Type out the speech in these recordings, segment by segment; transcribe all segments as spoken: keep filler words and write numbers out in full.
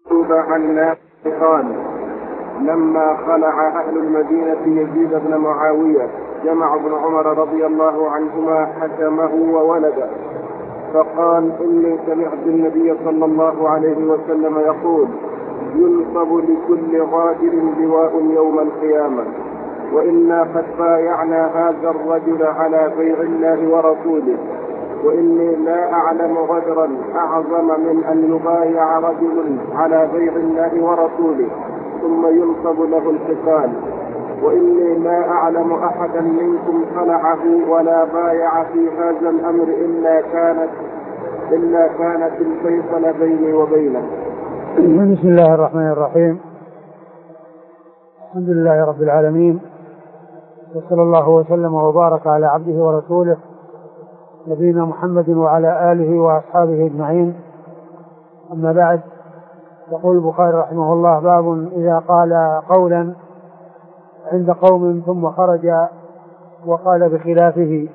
عن نافع قال: لما خلع أهل المدينة يزيد بن معاوية جمع ابن عمر رضي الله عنهما حكمه وولده، فقال: إني سمعت النبي صلى الله عليه وسلم يقول: ينصب لكل غادر لواء يوم القيامة، وإنا قد بايعنا هذا الرجل على بيع الله ورسوله، وإني لا أعلم غدرا أعظم من أن يبايع رجل على بيع الله ورسوله ثم ينصب له القتال، وإني لا أعلم أحدا منكم خلعه ولا بايع في هذا الأمر إلا كانت إلا كانت الفيصل بيني وبينه. بسم الله الرحمن الرحيم. الحمد لله رب العالمين، وصلى الله وسلم وبارك على عبده ورسوله نبينا محمد وعلى آله وأصحابه أجمعين. أما بعد، يقول البخاري رحمه الله: باب إذا قال قولا عند قوم ثم خرج وقال بخلافه.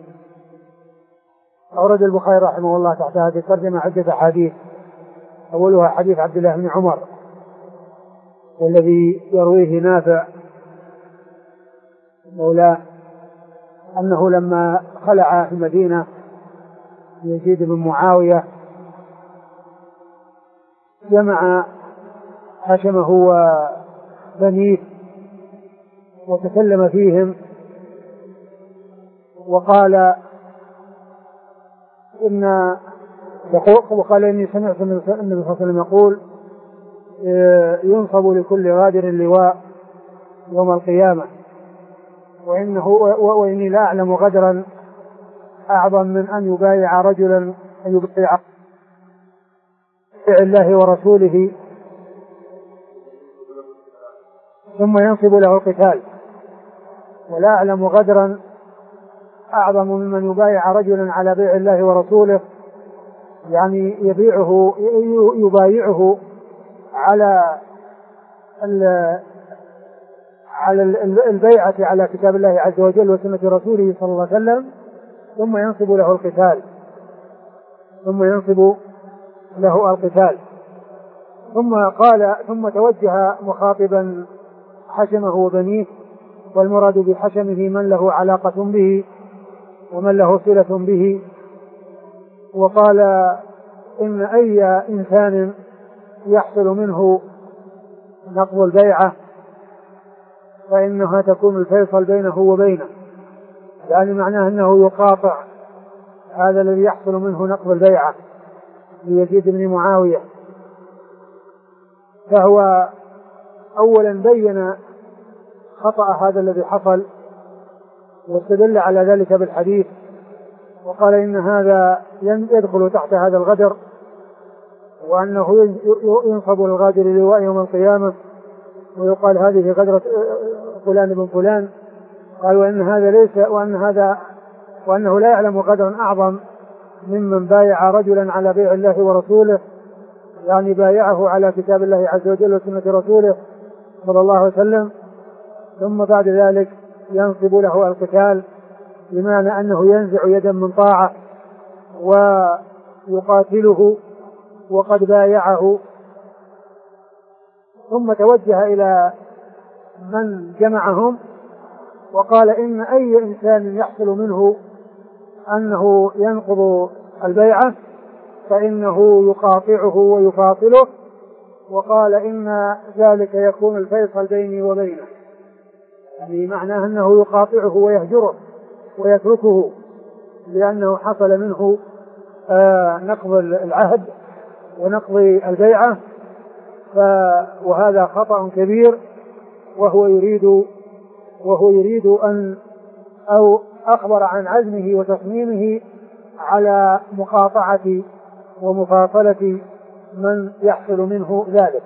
أورد البخاري رحمه الله تحت هذه الترجمة عدة حديث، أولها حديث عبد الله بن عمر والذي يرويه نافع مولاه أنه لما خلع في المدينة يزيد بن معاوية جمع حشمه وبنيه وتكلم فيهم وقال إن وقال إني سمعت النبي صلى الله عليه وسلم يقول: ينصب لكل غادر اللواء يوم القيامة، وإنه وإني لا أعلم غدرا أعظم من أن يبايع رجلا أن يبايع الله ورسوله ثم ينصب له القتال، ولا أعلم غدرا أعظم ممن يبايع رجلا على بيع الله ورسوله، يعني يبيعه يبايعه على على البيعة على كتاب الله عز وجل وسنة رسوله صلى الله عليه وسلم، ثم ينصب له القتال ثم ينصب له القتال ثم قال ثم توجه مخاطبا حشمه وبنيه، والمراد بحشمه من له علاقة به ومن له صلة به، وقال: إن أي إنسان يحصل منه نقض البيعة فإنها تكون الفيصل بينه وبينه، يعني معناه أنه يقاطع هذا الذي يحصل منه نقض البيعة ليزيد بن معاوية. فهو أولا بين خطأ هذا الذي حصل واستدل على ذلك بالحديث، وقال إن هذا يدخل تحت هذا الغدر، وأنه ينصب الغادر لواء يوم القيامة ويقال هذه غدرة فلان بن فلان. قال: وإن هذا ليس وأن هذا وأنه لا يعلم غدرا أعظم ممن بايع رجلا على بيع الله ورسوله، يعني بايعه على كتاب الله عز وجل وسنة رسوله صلى الله عليه وسلم، ثم بعد ذلك ينصب له القتال، بمعنى أنه ينزع يدا من طاعة ويقاتله وقد بايعه. ثم توجه إلى من جمعهم وقال: إن أي إنسان يحصل منه أنه ينقض البيعة فإنه يقاطعه ويفاصله، وقال: إن ذلك يكون الفيصل بيني وبينه، يعني معناه أنه يقاطعه ويهجره ويتركه لأنه حصل منه آه نقض العهد ونقض البيعة، وهذا خطأ كبير، وهو يريد وهو يريد أن أو أخبر عن عزمه وتصميمه على مقاطعة ومفاصلة من يحصل منه ذلك.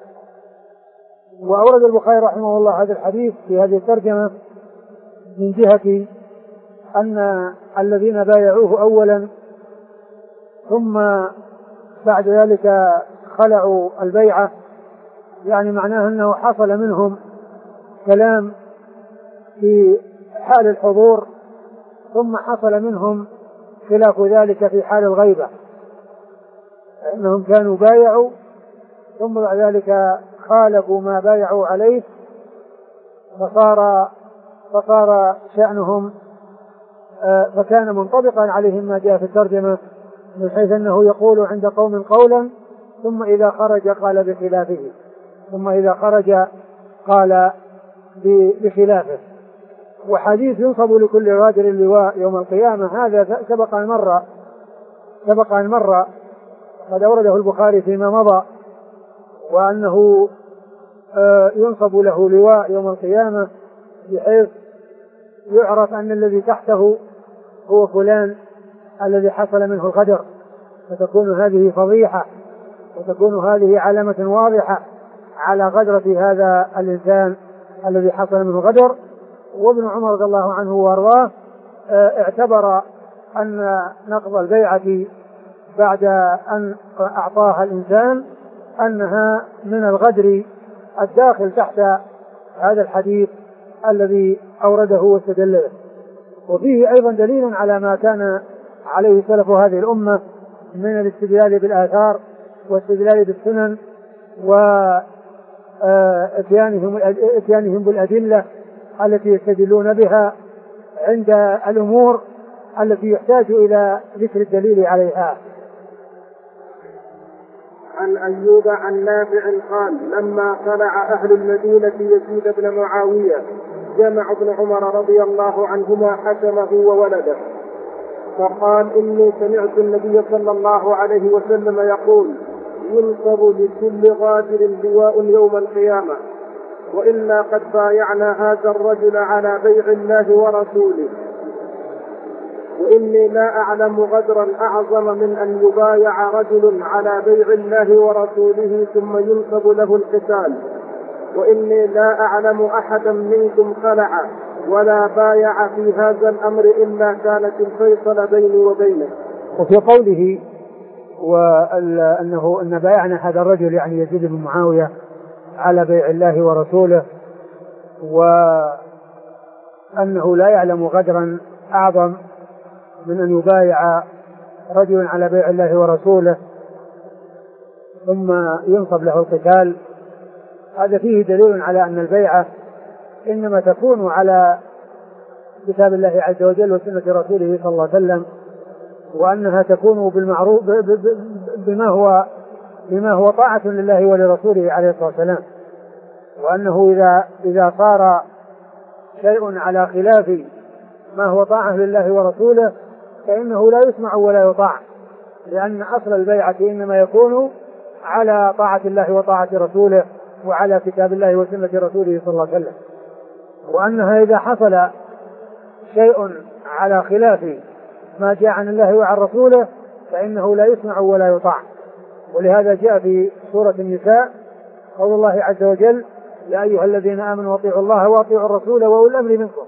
وأورد البخاري رحمه الله هذا الحديث في هذه الترجمة من جهة أن الذين بايعوه أولا ثم بعد ذلك خلعوا البيعة، يعني معناه أنه حصل منهم كلام في حال الحضور ثم حصل منهم خلاف ذلك في حال الغيبة، أنهم كانوا بايعوا ثم بعد ذلك خالفوا ما بايعوا عليه فصار فصار شأنهم فكان منطبقا عليهم ما جاء في الترجمة من حيث أنه يقول عند قوم قولا ثم إذا خرج قال بخلافه ثم إذا خرج قال بخلافه. وحديث ينصب لكل غادر اللواء يوم القيامة هذا سبق أن مر سبق أن مر قد أورده البخاري فيما مضى، وأنه ينصب له لواء يوم القيامة بحيث يعرف أن الذي تحته هو فلان الذي حصل منه الغدر، فتكون هذه فضيحة وتكون هذه علامة واضحة على غدرة هذا الإنسان الذي حصل منه الغدر. وابن عمر رضي الله عنه وارضاه اعتبر أن نقض البيعة بعد أن أعطاها الإنسان أنها من الغدر الداخل تحت هذا الحديث الذي أورده واستدل به. وفيه أيضا دليل على ما كان عليه سلف هذه الأمة من الاستدلال بالآثار والاستدلال بالسنن وإتيانهم بالأدلة التي يستدلون بها عند الأمور التي يحتاج إلى ذكر الدليل عليها. عن أيوب عن نافع قال لما خلع أهل المدينة يزيد بن معاوية جمع ابن عمر رضي الله عنهما حكمه وولده فقال إني سمعت النبي صلى الله عليه وسلم يقول ينصب لكل غادر لواء يوم القيامة وإنا قد بايعنا هذا الرجل على بيع الله ورسوله وإني لا أعلم غدرا أعظم من أن يبايع رجل على بيع الله ورسوله ثم ينصب له القتال وإني لا أعلم أحدا منكم خلع ولا بايع في هذا الأمر إلا كانت الفيصل بيني وبينه. وفي قوله وأنه أن بايعنا هذا الرجل يعني يزيد بن معاوية على بيع الله ورسوله وأنه لا يعلم غدرا أعظم من أن يبايع رجل على بيع الله ورسوله ثم ينصب له القتال، هذا فيه دليل على أن البيعة إنما تكون على كتاب الله عز وجل وسنة رسوله صلى الله عليه وسلم، وأنها تكون بالمعروف بما هو بما هو طاعة لله ولرسوله عليه الصلاة والسلام، وأنه إذا إذا صار شيء على خلاف ما هو طاعة لله ورسوله فإنه لا يسمع ولا يطاع، لأن أصل البيعة إنما يكون على طاعة الله وطاعة رسوله وعلى كتاب الله وسنة رسوله صلى الله عليه وسلم، وأنها إذا حصل شيء على خلاف ما جاء عن الله وعن رسوله فإنه لا يسمع ولا يطاع. ولهذا جاء في سورة النساء قول الله عز وجل يا أيها الذين آمنوا اطيعوا الله واطيعوا الرسول وأولي الأمر منكم،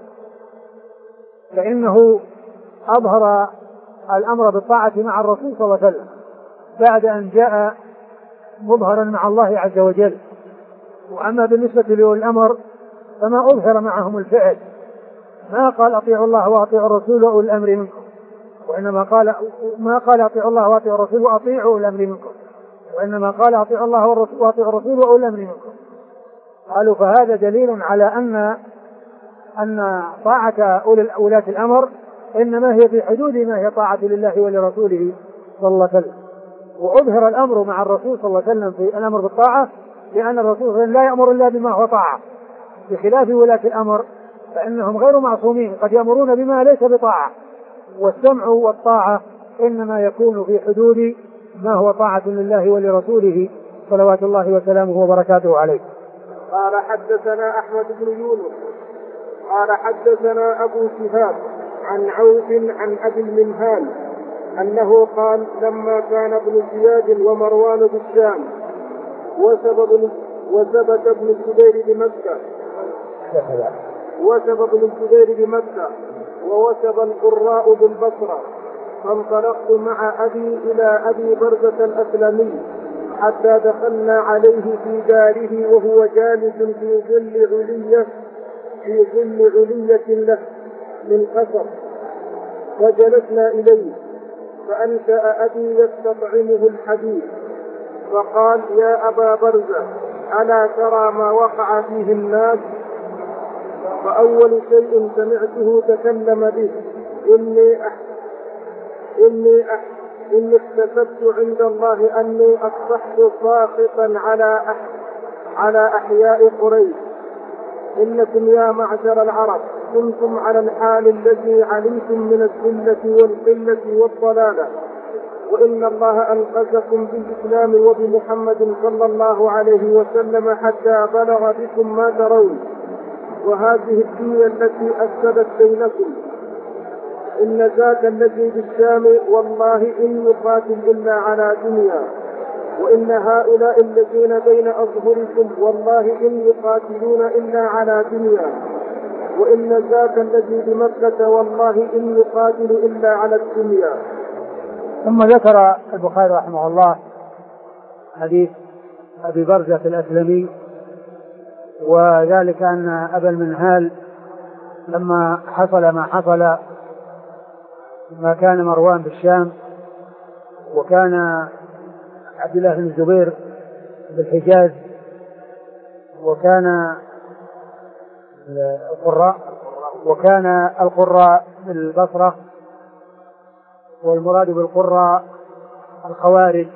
فإنه أظهر الأمر بالطاعة مع الرسول صلى الله عليه وسلم بعد أن جاء مظهرا مع الله عز وجل. وأما بالنسبة لأولي الأمر فما أظهر معهم الفعل، ما قال أطيعوا الله وأطيعوا الرسول وأولي الأمر منكم، وإنما قال ما قال أطيعوا الله وأطيعوا الرسول وأطيعوا أولي الأمر منكم، وإنما قال أطيعوا الله وأطيعوا الرسول وأولي الأمر منكم. قالوا فهذا دليل على أن أن طاعة ولاة الأمر إنما هي في حدود ما هي طاعة لله ولرسوله صلى الله عليه وسلم. وأظهر الأمر مع الرسول صلى الله عليه وسلم في الأمر بالطاعة لأن الرسول لا يأمر إلا بما هو طاعة، بخلاف ولاة الأمر فإنهم غير معصومين قد يأمرون بما ليس بطاعة، والسمع والطاعة إنما يكون في حدود ما هو طاعة لله ولرسوله صلوات الله وسلامه وبركاته عليه. قال حدثنا أحمد بن يونس قال حدثنا أبو شهاب عن عوف عن أبي المنهال أنه قال لما كان ابن زياد ومروان بالشام وسبب وثبت ابن الزبير بمكة وثب ابن الزبير بمكة ووثب القراء بالبصرة فانطلقت مع أبي إلى أبي برزة الأسلمي حتى دخلنا عليه في داره وهو جالس في ظل علية في ظل علية له من قصر، فجلسنا إليه فأنشأ أبي يستطعمه الحديث فقال يا أبا برزة ألا ترى ما وقع فيه الناس؟ فأول شيء سمعته تكلم به إني أح... إني أح... إني اكتسبت عند الله أني أصبحت ساخطا على أح... على أحياء قريش. إنكم يا معشر العرب كنتم على الحال الذي علمتم من الذلة والقلة والضلالة، وإن الله أنقذكم بالإسلام وبمحمد صلى الله عليه وسلم حتى بلغ بكم ما ترون، وهذه الدنيا التي أفسدت بينكم. إن ذاك الذي بالشام والله إن يقاتل إلا على دنيا، وإن هؤلاء الذين بين أظهركم والله إن يقاتلون إلا على دنيا، وإن ذاك الذي بمكة والله إن يقاتل إلا على الدنيا. ثم ذكر البخاري رحمه الله حديث أبي برزة الأسلمي، وذلك أن أبا المنهال لما حصل ما حصل ما كان مروان بالشام، وكان عبد الله بن الزبير بالحجاز، وكان القراء وكان القراء بالبصرة، والمراد بالقراء الخوارج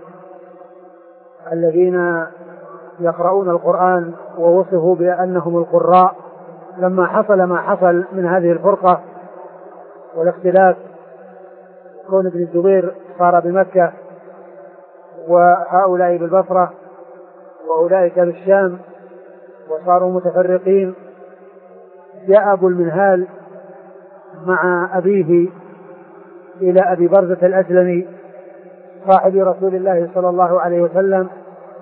الذين يقرؤون القرآن ووصفوا بأنهم القراء. لما حصل ما حصل من هذه الفرقة والاختلاف، كون ابن الزبير صار بمكة وهؤلاء بالبصرة وأولئك بالشام وصاروا متفرقين، جاء أبو المنهال مع أبيه إلى أبي برزة الأسلمي صاحب رسول الله صلى الله عليه وسلم،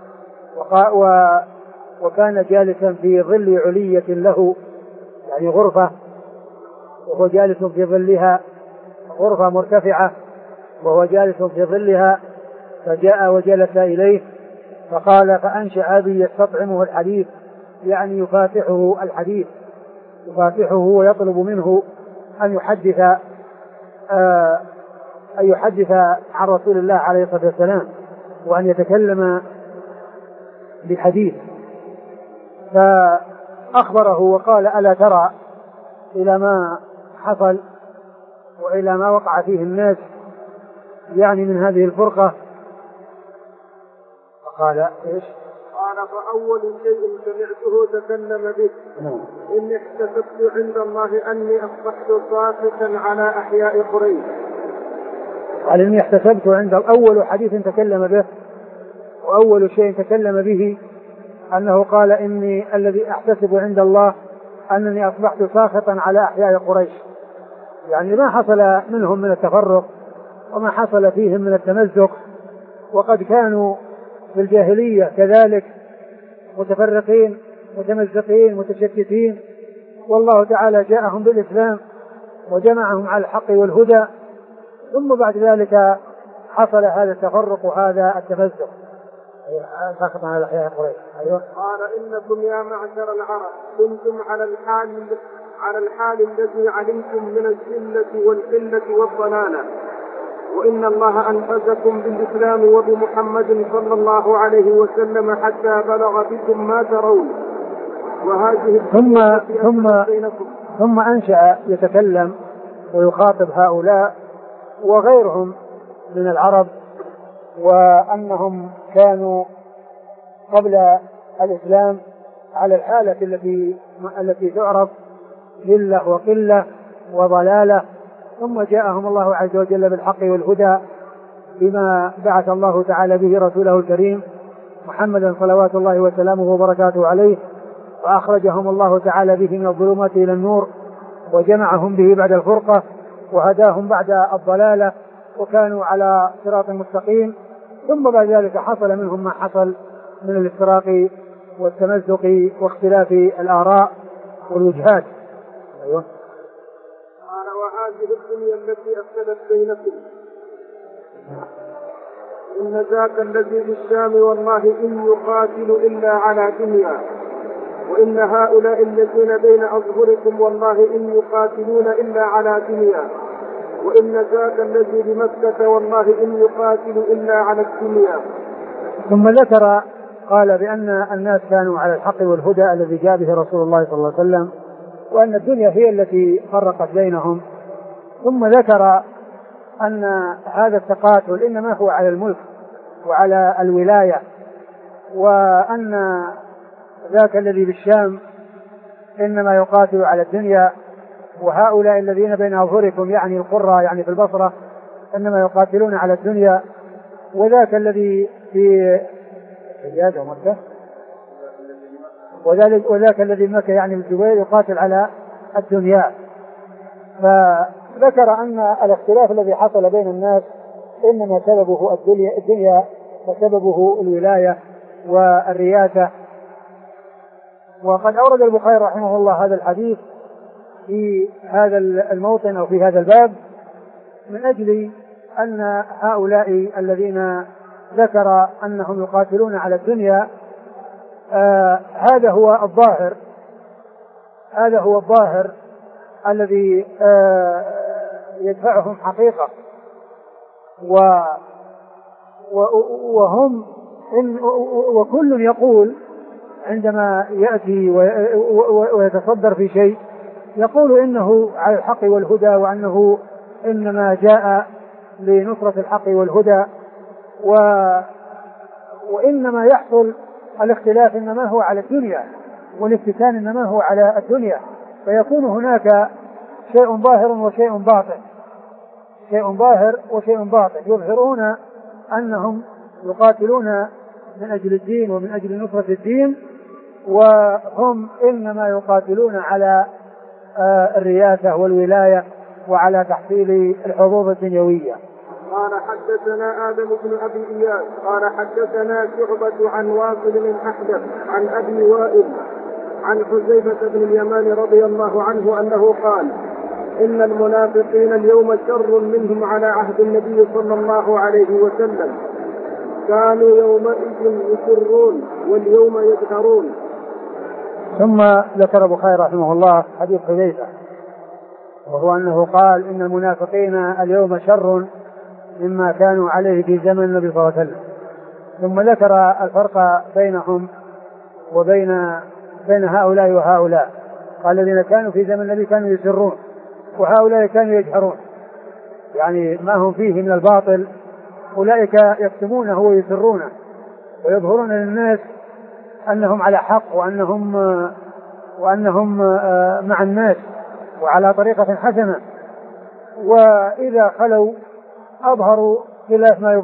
وكان جالسا في ظل علية له، يعني غرفة، وهو جالس في ظلها، غرفة مرتفعة وهو جالس في ظلها. فجاء وجلس إليه فقال فأنشأ أبي يستطعمه الحديث، يعني يفاتحه الحديث، يفاتحه ويطلب منه أن يحدث آه أن يحدث عن رسول الله عليه الصلاة والسلام، وأن يتكلم بحديث. فأخبره وقال ألا ترى إلى ما حصل وإلى ما وقع فيه الناس، يعني من هذه الفرقة؟ فقال إيش؟ قال فأول شيء سمعته تكلم به إني احتسبت عند الله أني أصبحت ساخطا على أحياء قريش. قال إني احتسبت عند أول حديث تكلم به وأول شيء تكلم به أنه قال إني الذي أحتسب عند الله أنني أصبحت ساخطا على أحياء قريش، يعني ما حصل منهم من التفرق وما حصل فيهم من التمزق، وقد كانوا في الجاهلية كذلك متفرقين متمزقين متشتتين، والله تعالى جاءهم بالإسلام وجمعهم على الحق والهدى، ثم بعد ذلك حصل هذا التفرق وهذا التمزق. ساخط على أحياء قريش. أيوة. قال إنكم يا معشر العرب كنتم على الحال على الحال الذي علمتم من الذلة والقلة والضلالة، وإن الله أنقذكم بالإسلام وبمحمد صلى الله عليه وسلم حتى بلغ بكم ما ترون، وهذه ثم ثم ثم أنشأ يتكلم ويخاطب هؤلاء وغيرهم من العرب، وأنهم كانوا قبل الإسلام على الحالة التي التي تعرف ذلة وقلة وضلالة، ثم جاءهم الله عز وجل بالحق والهدى بما بعث الله تعالى به رسوله الكريم محمدا صلوات الله وسلامه وبركاته عليه، وأخرجهم الله تعالى به من الظلمات إلى النور، وجمعهم به بعد الفرقة، وهداهم بعد الضلالة، وكانوا على صراط مستقيم. ثم بعد ذلك حصل منهم ما حصل من الافتراق والتمزق واختلاف الآراء والوجهات. أيوة. قال وهذه الدنيا التي أفسدت بينكم، إن ذاك الذي بالشام والله إن يقاتل إلا على دنيا، وإن هؤلاء الذين بين أظهركم والله إن يقاتلون إلا على دنيا، وإن ذاك الذي بمكة والله إن يقاتل إلا على الدنيا. ثم ذكر قال بأن الناس كانوا على الحق والهدى الذي جاء به رسول الله صلى الله عليه وسلم، وأن الدنيا هي التي فرقت بينهم. ثم ذكر أن هذا التقاتل إنما هو على الملك وعلى الولاية، وأن ذاك الذي بالشام إنما يقاتل على الدنيا، وهؤلاء الذين بين أظهركم يعني القرى يعني في البصرة إنما يقاتلون على الدنيا، وذاك الذي في حجاز ومكة وذلك وذاك الذي مكة يعني بالزبير يقاتل على الدنيا. فذكر أن الاختلاف الذي حصل بين الناس إنما سببه الدنيا, الدنيا وسببه الولاية والرياسة. وقد أورد البخاري رحمه الله هذا الحديث في هذا الموطن أو في هذا الباب من أجل أن هؤلاء الذين ذكر أنهم يقاتلون على الدنيا آه هذا هو الظاهر هذا هو الظاهر الذي آه يدفعهم حقيقة، و وهم إن وكل يقول عندما يأتي ويتصدر في شيء يقول إنه على الحق والهدى، وأنه إنما جاء لنصرة الحق والهدى، و وإنما يحصل الاختلاف إنما هو على الدنيا، والافتتان إنما هو على الدنيا، فيكون هناك شيء ظاهر وشيء باطن شيء ظاهر وشيء باطن يظهرون أنهم يقاتلون من أجل الدين ومن أجل نصرة الدين، وهم إنما يقاتلون على الرياسة والولاية وعلى تحصيل الحظوظ الدنيوية. قال حدثنا آدم بن أبي إياس قال حدثنا شعبة عن واصل بن أحدث عن أبي وائل عن حذيفة بن اليمان رضي الله عنه أنه قال إن المنافقين اليوم شر منهم على عهد النبي صلى الله عليه وسلم، كانوا يومئذ يسرون واليوم يجهرون. ثم ذكر البخاري رحمه الله حديث حذيفة، وهو أنه قال إن المنافقين اليوم شر مما كانوا عليه في زمن النبي صلى الله عليه وسلم، ثم ذكر الفرق بينهم وبين بين هؤلاء وهؤلاء، قال الذين كانوا في زمن النبي كانوا يسرون وهؤلاء كانوا يجهرون، يعني ما هم فيه من الباطل أولئك يكتمونه ويسرونه ويظهرون للناس أنهم على حق وأنهم وأنهم مع الناس وعلى طريقة حسنة، وإذا خلوا أظهروا خلاف ما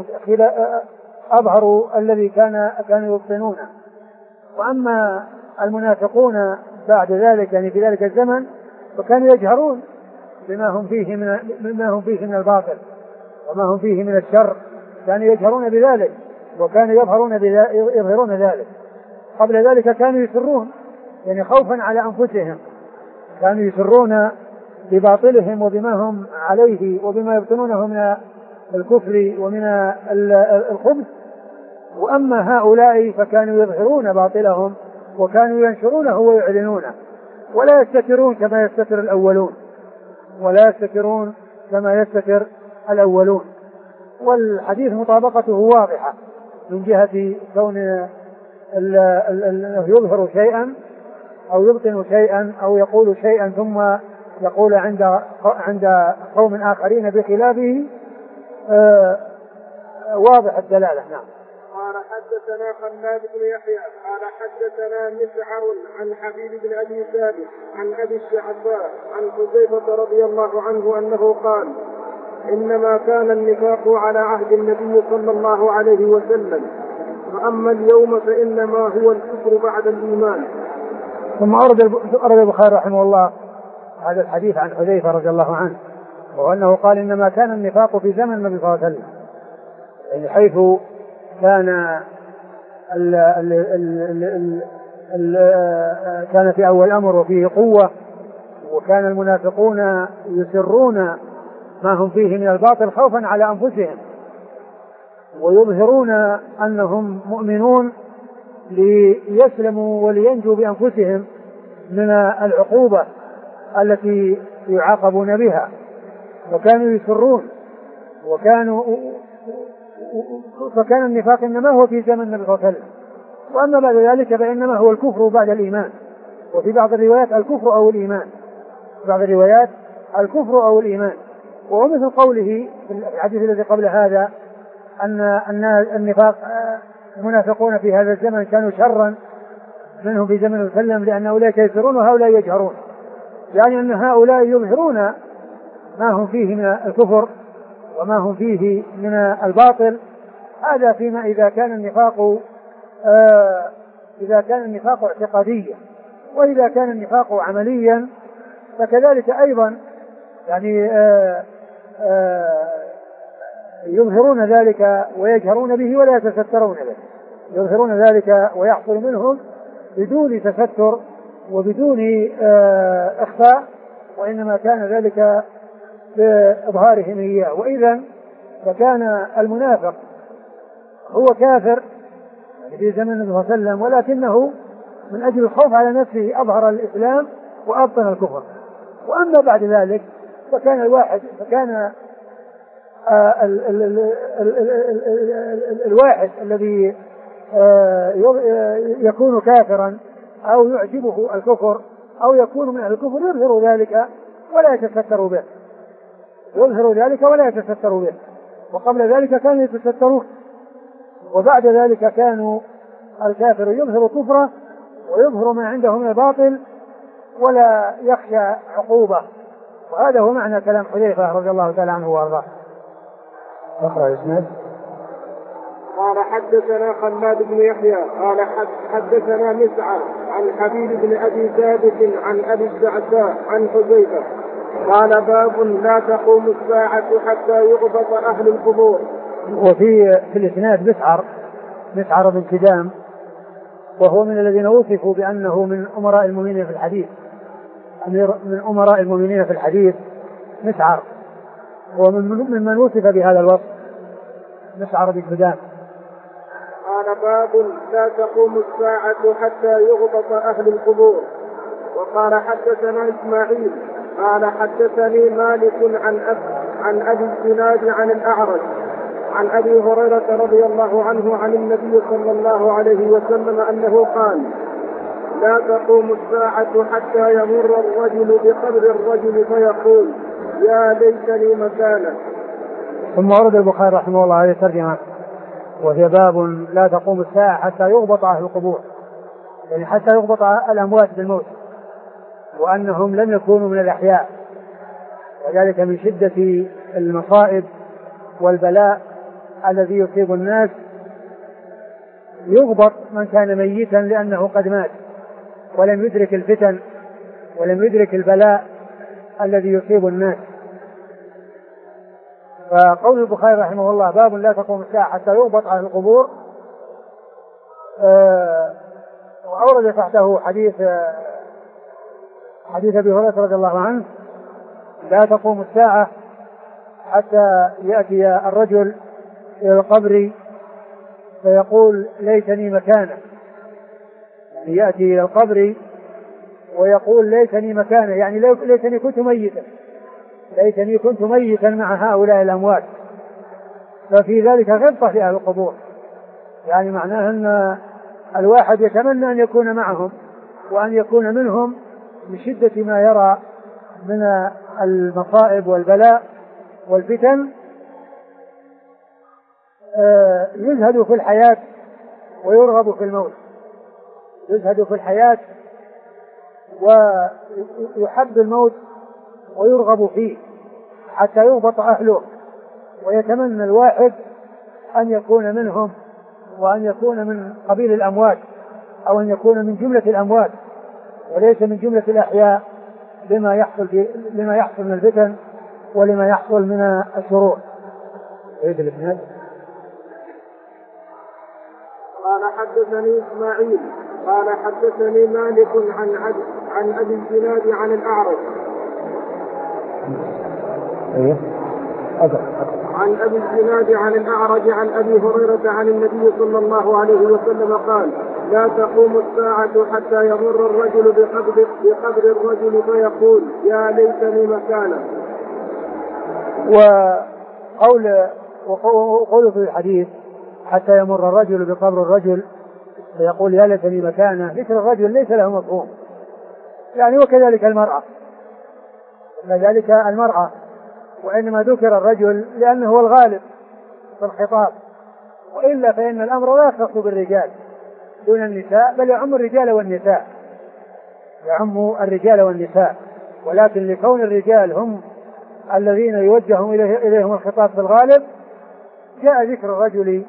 أظهروا الذي كان كانوا يبطنونه. وأما المنافقون بعد ذلك يعني في ذلك الزمن فكانوا يجهرون بما هم فيه من بما هم فيه من الباطل وما هم فيه من الشر، كانوا يجهرون بذلك وكانوا يظهرون يظهرون ذلك. قبل ذلك كانوا يسرون يعني خوفا على أنفسهم، كانوا يسرون بباطلهم وبما هم عليه وبما يبطنونه من الكفر ومن الخبث. وأما هؤلاء فكانوا يظهرون باطلهم وكانوا ينشرونه ويعلنونه، ولا يستترون كما يستتر الأولون ولا يستترون كما يستتر الأولون. والحديث مطابقته واضحة من جهة كون يظهر شيئا أو يبطن شيئا أو يقول شيئا ثم يقول عند عند قوم آخرين بخلافه آه واضح الدلالة. نعم. قال حدثنا خلاد بن يحيى قال حدثنا مسعر عن حبيب بن أبي ثابت عن أبي الشعباء عن حذيفة رضي الله عنه أنه قال إنما كان النفاق على عهد النبي صلى الله عليه وسلم، وأما اليوم فإنما هو الكفر بعد الإيمان. ثم أورد البخاري رحمه الله هذا الحديث عن حذيفة رضي الله عنه، وأنه قال إنما كان النفاق في زمن النبي صلى الله عليه وسلم، يعني حيث كان ال ال ال ال ال كان في أول الأمر وفيه قوة، وكان المنافقون يسرون ما هم فيه من الباطل خوفا على أنفسهم ويظهرون أنهم مؤمنون ليسلموا ولينجوا بأنفسهم من العقوبة التي يعاقبون بها، وكانوا يسرون وكانوا فكان النفاق إنما هو في زمن النبي صلى الله عليه وسلم، وأما بعد ذلك فإنما هو الكفر بعد الإيمان. وفي بعض الروايات الكفر أو الإيمان، في بعض الروايات الكفر أو الإيمان. وهو مثل قوله في الحديث الذي قبل هذا أن النفاق المنافقون في هذا الزمن كانوا شرا منهم في زمن وسلم، لأن أولئك يسرون وهؤلاء يجهرون، يعني أن هؤلاء يظهرون ما هم فيه من الكفر وما هم فيه من الباطل. هذا فيما إذا كان النفاق آه إذا كان النفاق اعتقاديا. وإذا كان النفاق عمليا فكذلك أيضا، يعني آه آه يظهرون ذلك ويجهرون به ولا يتسترون به، يظهرون ذلك ويحصل منهم بدون تستر وبدون آه إخفاء، وإنما كان ذلك بإظهارهم إياه. وإذا فكان المنافق هو كافر في زمن النبي صلى الله عليه وسلم، ولكنه من أجل الخوف على نفسه أظهر الإسلام وأبطن الكفر. وأما بعد ذلك فكان الواحد فكان آه ال ال ال ال ال ال ال الواحد الذي آه يكون كافرا أو يعجبه الكفر أو يكون من أهل الكفر يظهر ذلك ولا يتستر به، يظهر ذلك ولا يتستر به. وقبل ذلك كانوا يتسترون، وبعد ذلك كانوا الكافر يظهر كفره ويظهر ما عنده من الباطل ولا يخشى عقوبة. وهذا هو معنى كلام حذيفة رضي الله تعالى عنه وارضاه. اقرأ الاسناد. قال حدثنا خلاد بن يحيى قال حدثنا مسعر عن حبيب بن ابي ثابت عن ابي الشعثاء عن حذيفة قال باب لا تقوم الساعة حتى يغبط اهل القبور. وفي في الاسناد مسعر مسعر بن كدام، وهو من الذين وصفوا بأنه من أمراء المؤمنين في الحديث، من أمراء المؤمنين في الحديث مسعر، ومن من وصف بهذا الوصف مسعر بن كدام. قال باب لا تقوم الساعة حتى يغبط أهل القبور. وقال حدثنا إسماعيل قال حدثني مالك عن أب عن أبي الزناد عن الأعرج عن أبي هريرة رضي الله عنه عن النبي صلى الله عليه وسلم أنه قال لا تقوم الساعة حتى يمر الرجل بقبر الرجل فيقول يا ليتني مكانه. ثم ورد البخاري رحمه الله هذه الترجمة، وهي باب لا تقوم الساعة حتى يغبط أهل القبور، يعني حتى يغبط الأموات بالموت، وأنهم لم يكونوا من الأحياء، وذلك من شدة المصائب والبلاء الذي يصيب الناس. يغبط من كان ميتا لأنه قد مات ولم يدرك الفتن ولم يدرك البلاء الذي يصيب الناس. فقول البخاري رحمه الله باب لا تقوم الساعة حتى يغبط على القبور، آه وأورد تحته حديث آه حديث أبي هريرة رضي الله عنه لا تقوم الساعة حتى يأتي الرجل إلى القبر فيقول ليتني مكانه، يعني يأتي إلى القبر ويقول ليتني مكانه، يعني ليتني كنت ميتا ليتني كنت ميتا مع هؤلاء الأموات. ففي ذلك غبطة لأهل القبور، يعني معناه أن الواحد يتمنى أن يكون معهم وأن يكون منهم من شدة ما يرى من المصائب والبلاء والفتن. يزهد في الحياة ويرغب في الموت، يزهد في الحياة ويحب الموت ويرغب فيه حتى يغبط أهله، ويتمنى الواحد أن يكون منهم وأن يكون من قبيل الأموات أو أن يكون من جملة الأموات وليس من جملة الأحياء لما يحصل, لما يحصل من الفتن ولما يحصل من الشرور. عيد الإسناد. قال حدثني إسماعيل قال حدثني مالك عن عن, عن أبي الزناد عن الأعرج أيه. عن أبي الزناد عن الأعرج عن أبي هريرة عن النبي صلى الله عليه وسلم قال لا تقوم الساعة حتى يمر الرجل بقبر, بقبر الرجل فيقول يا ليتني مكانه. وقول وقوله في الحديث حتى يمر الرجل بقبر الرجل فيقول يا ليتني مكانه، ذكر الرجل ليس له مفهوم يعني، وكذلك المرأة وكذلك المرأة وإنما ذكر الرجل لأنه هو الغالب في الخطاب، وإلا فإن الأمر لا يختص بالرجال دون النساء، بل يعم الرجال والنساء يعم الرجال والنساء، ولكن لكون الرجال هم الذين يوجه إليهم الخطاب في الغالب جاء ذكر الرجل،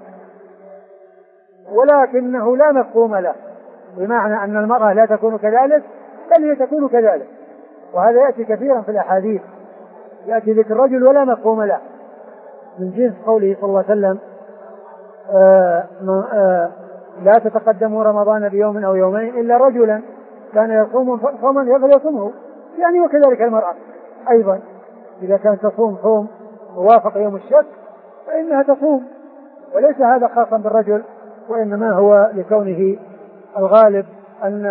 ولكنه لا مفهوم له، بمعنى أن المرأة لا تكون كذلك بل هي تكون كذلك، وهذا يأتي كثيرا في الأحاديث، يأتي ذكر الرجل ولا مفهوم له، من جنس قوله صلى الله عليه وسلم آآ آآ لا تتقدموا رمضان بيوم أو يومين إلا رجلا كان يصوم صوما فليصومه، يعني وكذلك المرأة أيضا إذا كانت تصوم صوم ووافق يوم الشك فإنها تصوم، وليس هذا خاصا بالرجل، وإنما هو لكونه الغالب أن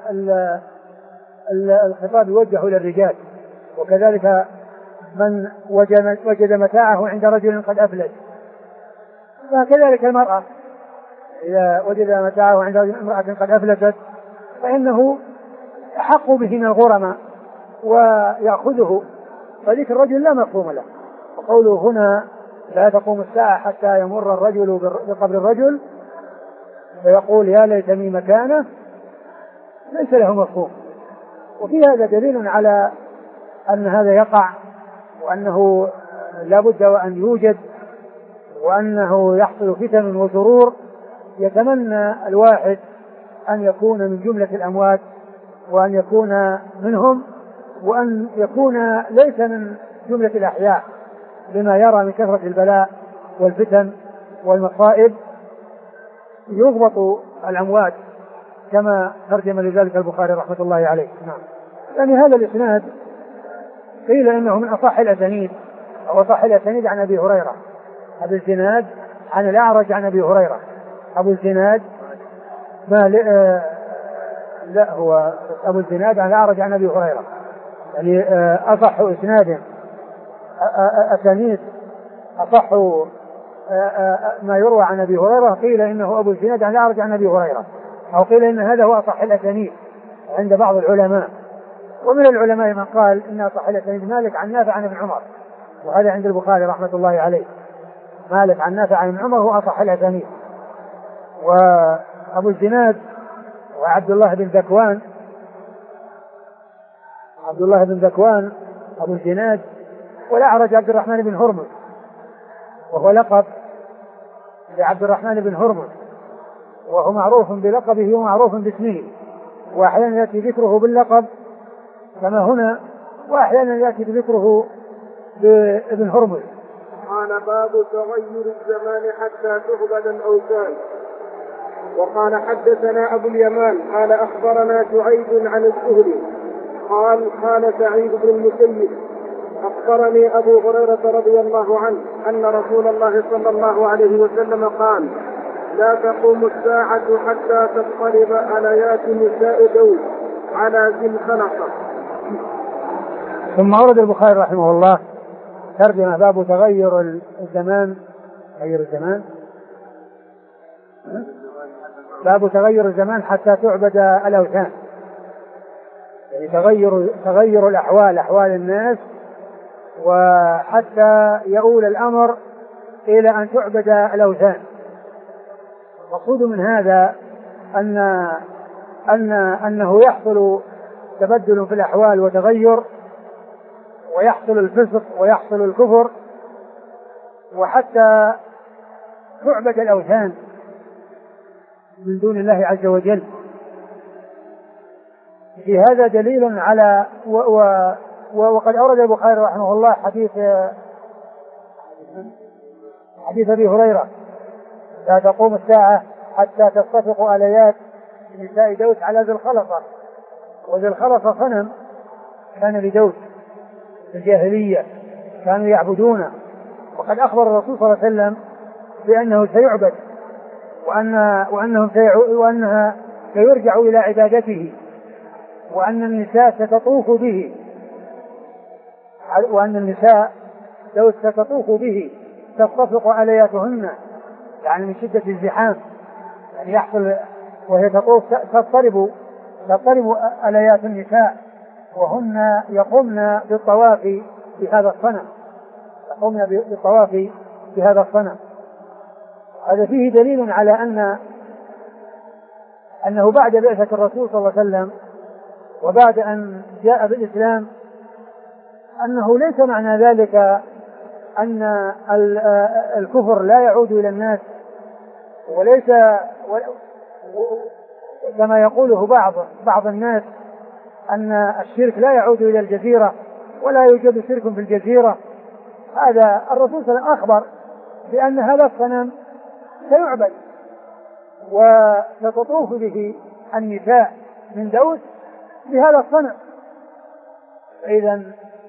الخطاب يوجه إلى الرجال، وكذلك من وجد متاعه عند رجل قد أفلت، وكذلك المرأة إذا وجد متاعه عند امرأة قد أفلتت فإنه يحق به من الغرماء ويأخذه، فذكر الرجل لا مفهوم له. وقوله هنا لا تقوم الساعة حتى يمر الرجل بقبر الرجل فيقول يا ليتني مكانه ليس له مفهوم، وفي هذا دليل على أن هذا يقع، وأنه لا بد وأن يوجد، وأنه يحصل فتن وشرور يتمنى الواحد أن يكون من جملة الأموات، وأن يكون منهم، وأن يكون ليس من جملة الأحياء لما يرى من كثرة البلاء والفتن والمصائب يغبط الأموات، كما ترجم لذلك البخاري رحمة الله عليه. نعم. يعني هذا الإسناد قيل إنه من أصح الأسانيد أو أصح الأسانيد عن أبي هريرة، أبو الزناد عن الأعرج عن أبي هريرة. أبو الزناد ما ل... آه... لا هو أبو الزناد عن الأعرج عن أبي هريرة، يعني آه أصح إسناد أسانيد أصح آه آه ما يروى عن أبي هريرة قيل إنه أبو الزناد عن الأعرج عن أبي هريرة، أو قيل إن هذا هو أصح الأسانيد عند بعض العلماء، ومن العلماء من قال إن أصح الأسانيد مالك عن نافع عن ابن عمر، وهذا عند البخاري رحمة الله عليه، مالك عن نافع عن ابن عمر هو أصح الأسانيد. وأبو الزناد وعبد الله بن ذكوان عبد الله بن ذكوان أبو الزناد، والأعرج عبد الرحمن بن هرمز، وهو لقب لعبد الرحمن بن هرمز، وهو معروف بلقبه ومعروف باسمه، وأحيانا يأتي ذكره باللقب كما هنا، وأحيانا يأتي ذكره بابن هرمز. قال باب تغير الزمان حتى تهبد الأوثان. وقال حدثنا أبو اليمان قال أخبرنا شعيب عن الزهري قال قال سعيد بن المسيب أخبرني أبو هريرة رضي الله عنه أن رسول الله صلى الله عليه وسلم قال لا تقوم الساعة حتى تضطرب آليات نساء داود على ذي الخلقة. ثم أورد البخاري رحمه الله ترجمة باب تغير الزمان تغير الزمان باب تغير الزمان حتى تعبد الأوثان، يعني تغير تغير الأحوال أحوال الناس، وحتى يؤول الأمر إلى أن تعبد الأوثان. المقصود من هذا أن أن أنه يحصل تبدل في الأحوال وتغير، ويحصل الفسق ويحصل الكفر، وحتى تعبد الأوثان من دون الله عز وجل. في هذا دليل على و و وقد أورد البخاري رحمه الله حديث حديث أبي هريرة لا تقوم الساعة حتى تصطفق آليات نساء داود على ذي الخلصة، وذي الخلصة صنم كان لداود في الجاهلية كانوا يعبدونه، وقد أخبر الرسول صلى الله عليه وسلم بأنه سيعبد، وأن وأنهم وأنها سيرجع إلى عبادته، وأن النساء ستطوف به وأن النساء داود ستطوف به تتفق آلياتهن، يعني من شدة الزحام، يعني يحصل وهي تطوف تضطرب تضطرب آليات النساء وهن يقومن بالطواف بهذا الصنم، يقومن بالطواف بهذا الصنم. هذا فيه دليل على أن أنه بعد بعثة الرسول صلى الله عليه وسلم وبعد أن جاء بالإسلام أنه ليس معنى ذلك أن الكفر لا يعود إلى الناس، وليس كما يقوله بعض بعض الناس أن الشرك لا يعود إلى الجزيرة ولا يوجد شرك في الجزيرة. هذا الرسول صلى الله عليه وسلم أخبر بأن هذا الصنم سيعبد وستطوف به النساء من دوس بهذا الصنم. إذن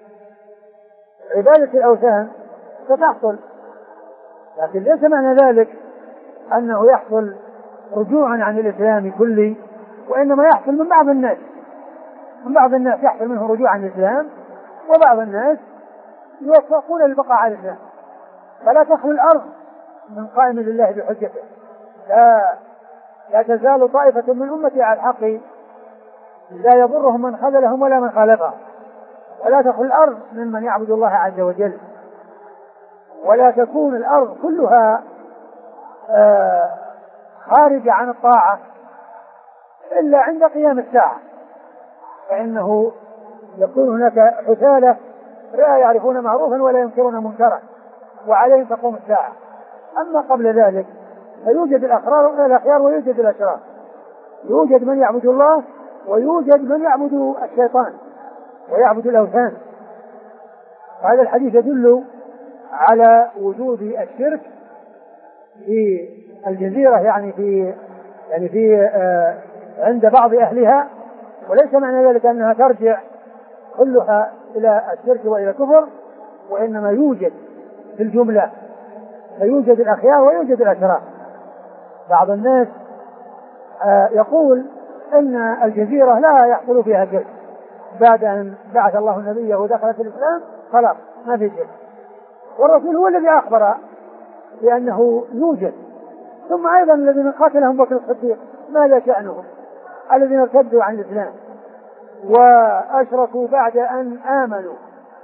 عبادة الأوثان ستحصل، لكن ليس معنى ذلك أنه يحصل رجوعا عن الإسلام كلي، وإنما يحصل من بعض الناس من بعض الناس يحصل منه رجوع عن الإسلام، وبعض الناس يوفقون للبقاء على الإسلام. فلا تخلو الأرض من قائم لله بحجته، لا, لا تزال طائفة من أمتي على الحق لا يضرهم من خذلهم ولا من خالفهم، ولا تخلو الأرض ممن يعبد الله عز وجل، ولا تكون الأرض كلها آه خارجة عن الطاعة إلا عند قيام الساعة، فإنه يكون هناك حثالة لا يعرفون معروفا ولا ينكرون منكرا وعليهم تقوم الساعة. أما قبل ذلك فيوجد الأخيار الأخيار ويوجد الأشرار، يوجد من يعبد الله ويوجد من يعبد الشيطان ويعبد الأوثان. هذا الحديث يدل على وجود الشرك في الجزيرة، يعني في يعني في آه عند بعض أهلها، وليس معنى ذلك أنها ترجع كلها إلى الشرك وإلى الكفر، وإنما يوجد في الجملة فيوجد الأخيار ويوجد الأشرار. بعض الناس آه يقول إن الجزيرة لا يحصل فيها شرك، بعد أن بعث الله النبي ودخل في الإسلام خلاص ما في شرك، والرسول هو الذي أخبر بأنه يوجد. ثم أيضا الذين قاتلهم بكر الصديق ماذا شأنهم؟ الذين ارتدوا عن الإسلام وأشركوا بعد أن آمنوا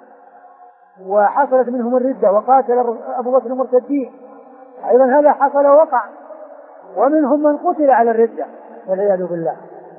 وحصلت منهم الردة وقاتل أبو بكر المرتدين، أيضا هذا حصل ووقع، ومنهم من قتل على الردة والعياذ بالله.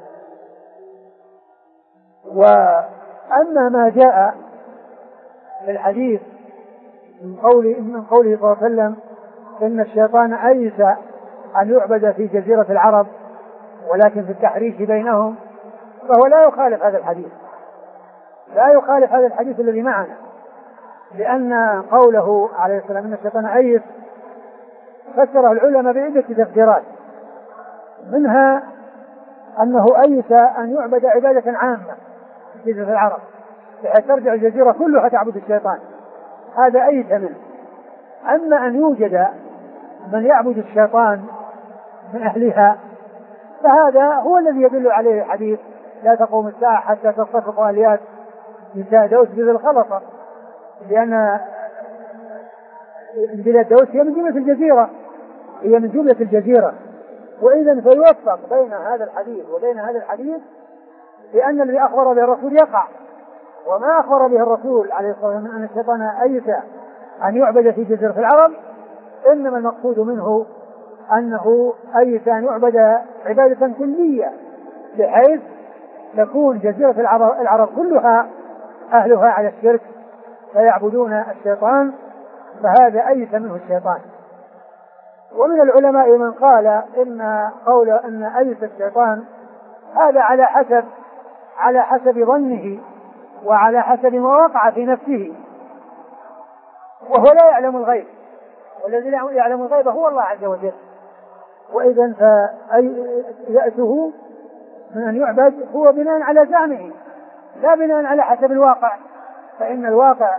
وأما ما جاء في الحديث من قوله من قوله صلى الله عليه وسلم إن الشيطان أيس أن يعبد في جزيرة العرب ولكن في التحريش بينهم، فهو لا يخالف هذا الحديث لا يخالف هذا الحديث الذي معنا، لأن قوله عليه السلام إن الشيطان أيس فسره العلماء بعدة تفسيرات، منها أنه أيس أن يعبد عبادة عامة في جزيرة العرب بحيث ترجع الجزيرة كلها تعبد الشيطان، هذا أيس منه. أما أن يوجد من يعبد الشيطان من أهلها فهذا هو الذي يدل عليه الحديث لا تقوم الساعة حتى تصطفق آليات نساء دوس بذي الخلطة، لأن بلاد دوس هي من جملة الجزيرة هي من جملة الجزيرة وإذن فيوفق بين هذا الحديث وبين هذا الحديث لأن الذي أخبر به الرسول يقع، وما أخبر به الرسول عليه الصلاة والسلام أن الشيطان أيس أن يعبد في جزيرة العرب، إنما المقصود منه أنه أيس أن يعبد عبادة كلية بحيث تكون جزيرة العرب, العرب كلها أهلها على الشرك فيعبدون الشيطان، فهذا أيس منه الشيطان. ومن العلماء من قال إن قول أن أيس الشيطان هذا على حسب على حسب ظنه وعلى حسب ما وقع في نفسه، وهو لا يعلم الغيب، والذي يعلم الغيب هو الله عز وجل، وإذن فيأسه من أن يعبد هو بناء على زعمه لا بناء على حسب الواقع، فإن الواقع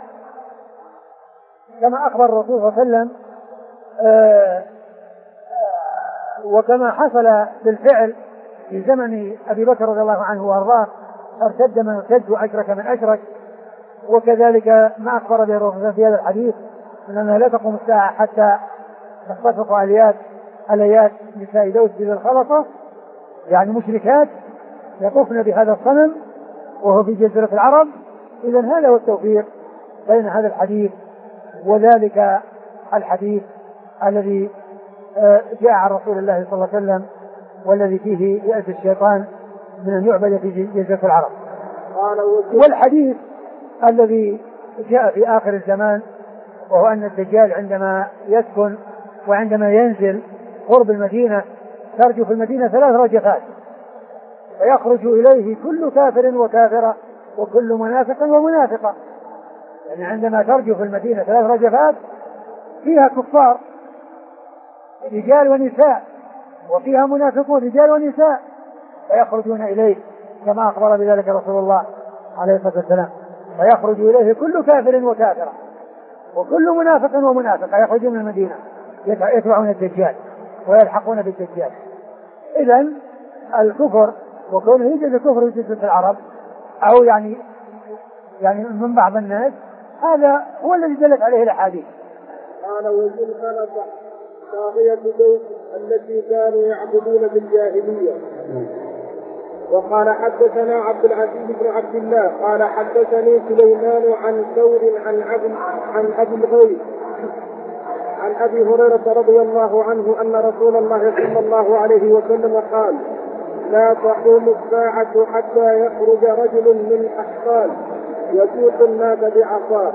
كما أخبر الرسول صلى الله عليه وسلم آآ آآ وكما حصل بالفعل في زمن أبي بكر رضي الله عنه وأرضاه، ارتد من ارتد وأشرك من أشرك، وكذلك ما أخبر به الرسول في هذا الحديث أنها لا تقوم الساعة حتى تختفق آليات آليات نساء دوس بالخلطة، يعني مشركات يطوفن بهذا الصنم وهو في جزيرة العرب. إذن هذا هو التوفيق بين هذا الحديث وذلك الحديث الذي جاء عن رسول الله صلى الله عليه وسلم والذي فيه يأس الشيطان من أن يعبد في جزيرة العرب. والحديث الذي جاء في آخر الزمان وهو أن الدجال عندما يسكن وعندما ينزل قرب المدينة ترجف المدينة ثلاث رجفات فيخرج إليه كل كافر وكافرة وكل منافق ومنافقة. يعني عندما ترجف المدينة ثلاث رجفات فيها كفار رجال ونساء وفيها منافقون رجال ونساء فيخرجون إليه كما أخبر بذلك رسول الله عليه الصلاة والسلام. فيخرج إليه كل كافر وكافرة وكل منافق ومنافقة يخرجون من المدينة يتبعون الدجال ويلحقون بالدجال. إذن الكفر وكونه يوجد الكفر يوجد في العرب أو يعني يعني من بعض الناس هذا هو الذي دلت عليه الأحاديث. قال وإن خلق طاغية دوس التي كانوا يعبدون بالجاهلية. وقال حدثنا عبد العزيز بن عبد الله قال حدثني سليمان عن ثور عن أبي عن أبي الغيث عن أبي هريرة رضي الله عنه أن رسول الله صلى الله عليه وسلم قال لا تقوم الساعة حتى يخرج رجل من أحقال يسوق الناس بعصاه.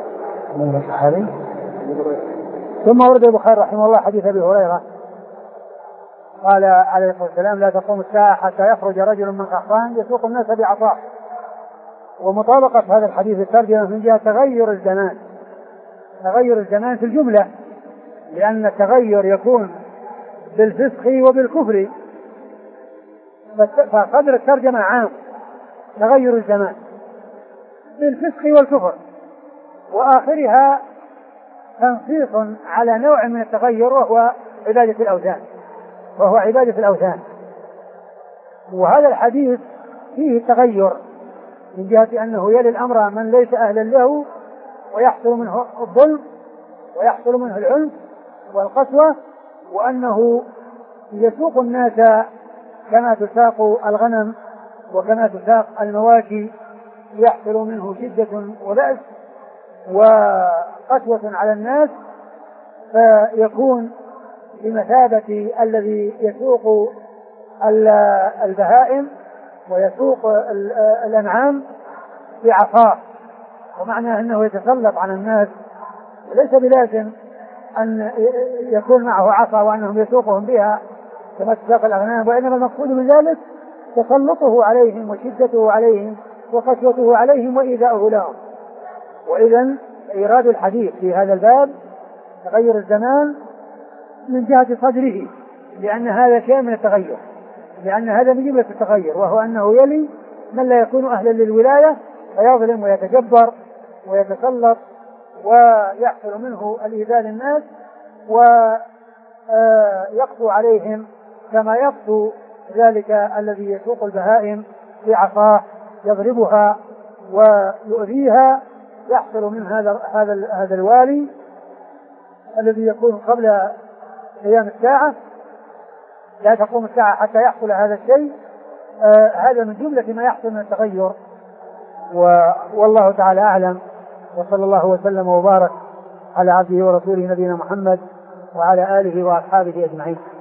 ثم ورد البخاري رحمه الله حديث أبي هريرة قال عليه الصلاة والسلام لا تقوم الساعة حتى يخرج رجل من قحطان يسوق الناس بعصاه. ومطابقة هذا الحديث الترجمة من جهة تغير الزمان تغير الزمان في الجملة لأن التغير يكون بالفسق وبالكفر فقدر الترجمة عام تغير الزمان بالفسق والكفر وآخرها تنصيص على نوع من التغير وهو عبادة الأوثان وهو عبادة الأوثان. وهذا الحديث فيه التغير من جهة أنه يلي الأمر من ليس أهلا له ويحصل منه الظلم ويحصل منه العنف والقسوة وأنه يسوق الناس كما تساق الغنم وكما تساق المواشي يحصل منه شدة وبأس وقسوة على الناس فيكون بمثابة الذي يسوق البهائم ويسوق الأنعام بعصاه. ومعنى أنه يتسلط على الناس وليس بلازم أن يكون معه عصا وأنهم يسوقهم بها كما تساق الأغنام وإنما المقصود من ذلك تسلطه عليهم وشدته عليهم وقسوته عليهم وإيذاؤه لهم. وإذن إيراد الحديث في هذا الباب تغير الزمان من جهة صدره لأن هذا شيء من التغير لأن هذا من جملة التغير وهو أنه يلي من لا يكون أهلا للولاية فيظلم ويتجبر ويتسلط ويحصل منه الإيذاء للناس ويقسو عليهم كما يقسو ذلك الذي يسوق البهائم بعصاه يضربها ويؤذيها يحصل من هذا هذا هذا الوالي الذي يكون قبل قيام الساعة لا تقوم الساعة حتى يحصل هذا الشيء. آه هذا من جملة ما يحصل من التغير والله تعالى أعلم وصلى الله وسلم وبارك على عبده ورسوله نبينا محمد وعلى آله وأصحابه أجمعين.